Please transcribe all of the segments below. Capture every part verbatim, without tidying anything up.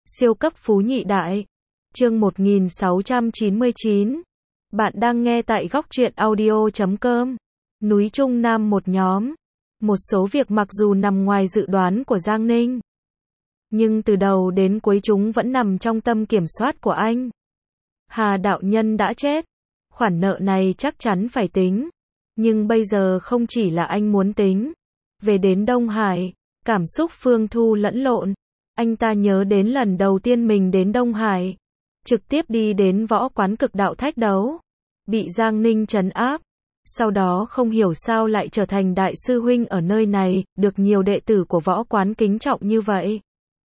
Siêu cấp phú nhị đại. Chương một nghìn sáu trăm chín mươi chín. Bạn đang nghe tại góc truyện audio chấm com. Núi Trung Nam một nhóm. Một số việc mặc dù nằm ngoài dự đoán của Giang Ninh, nhưng từ đầu đến cuối chúng vẫn nằm trong tâm kiểm soát của anh. Hà đạo nhân đã chết. Khoản nợ này chắc chắn phải tính. Nhưng bây giờ không chỉ là anh muốn tính. Về đến Đông Hải, cảm xúc Phương Thu lẫn lộn. Anh ta nhớ đến lần đầu tiên mình đến Đông Hải, trực tiếp đi đến võ quán cực đạo thách đấu, bị Giang Ninh trấn áp. Sau đó không hiểu sao lại trở thành đại sư huynh ở nơi này, được nhiều đệ tử của võ quán kính trọng như vậy.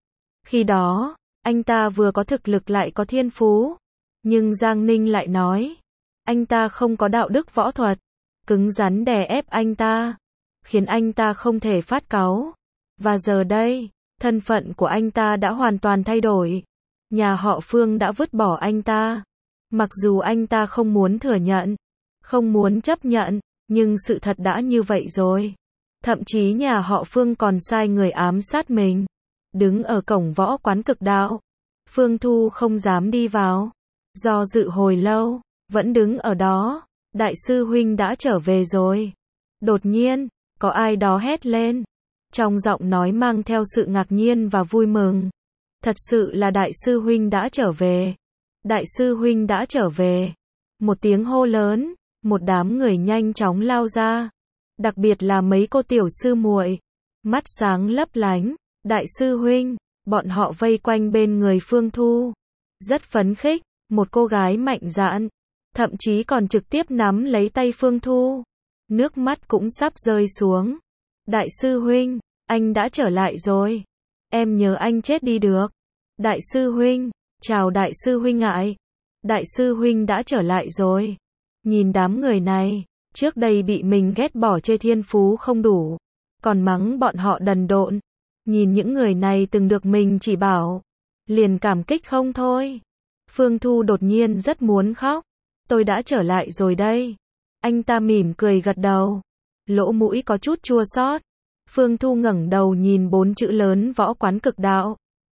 Khi đó, anh ta vừa có thực lực lại có thiên phú. Nhưng Giang Ninh lại nói, anh ta không có đạo đức võ thuật, cứng rắn đè ép anh ta, khiến anh ta không thể phát cáu. Và giờ đây, thân phận của anh ta đã hoàn toàn thay đổi. Nhà họ Phương đã vứt bỏ anh ta. Mặc dù anh ta không muốn thừa nhận, không muốn chấp nhận, nhưng sự thật đã như vậy rồi. Thậm chí nhà họ Phương còn sai người ám sát mình. Đứng ở cổng võ quán cực đạo, Phương Thu không dám đi vào. Do dự hồi lâu, vẫn đứng ở đó. Đại sư huynh đã trở về rồi. Đột nhiên, có ai đó hét lên. Trong giọng nói mang theo sự ngạc nhiên và vui mừng. Thật sự là đại sư huynh đã trở về. Đại sư huynh đã trở về. Một tiếng hô lớn, một đám người nhanh chóng lao ra. Đặc biệt là mấy cô tiểu sư muội, mắt sáng lấp lánh. Đại sư huynh, bọn họ vây quanh bên người Phương Thu. Rất phấn khích, một cô gái mạnh dạn, thậm chí còn trực tiếp nắm lấy tay Phương Thu. Nước mắt cũng sắp rơi xuống. Đại sư huynh, anh đã trở lại rồi. Em nhớ anh chết đi được. Đại sư huynh, chào đại sư huynh ngại. Đại sư huynh đã trở lại rồi. Nhìn đám người này, trước đây bị mình ghét bỏ chê thiên phú không đủ, còn mắng bọn họ đần độn. Nhìn những người này từng được mình chỉ bảo, liền cảm kích không thôi. Phương Thu đột nhiên rất muốn khóc. Tôi đã trở lại rồi đây. Anh ta mỉm cười gật đầu. Lỗ mũi có chút chua xót. Phương Thu ngẩng đầu nhìn bốn chữ lớn võ quán cực đạo.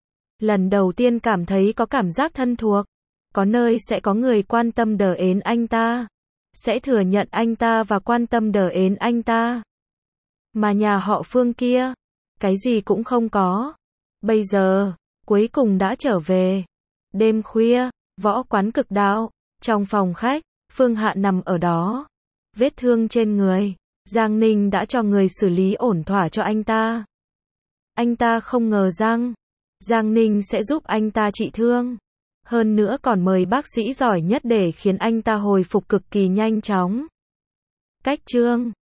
Lần đầu tiên cảm thấy có cảm giác thân thuộc. Có nơi sẽ có người quan tâm đờ ến anh ta. Sẽ thừa nhận anh ta và quan tâm đờ ến anh ta. Mà nhà họ Phương kia, cái gì cũng không có. Bây giờ, cuối cùng đã trở về. Đêm khuya, võ quán cực đạo. Trong phòng khách, Phương Hạ nằm ở đó. Vết thương trên người. Giang Ninh đã cho người xử lý ổn thỏa cho anh ta. Anh ta không ngờ rằng Giang Ninh sẽ giúp anh ta trị thương. Hơn nữa còn mời bác sĩ giỏi nhất để khiến anh ta hồi phục cực kỳ nhanh chóng. Cách chương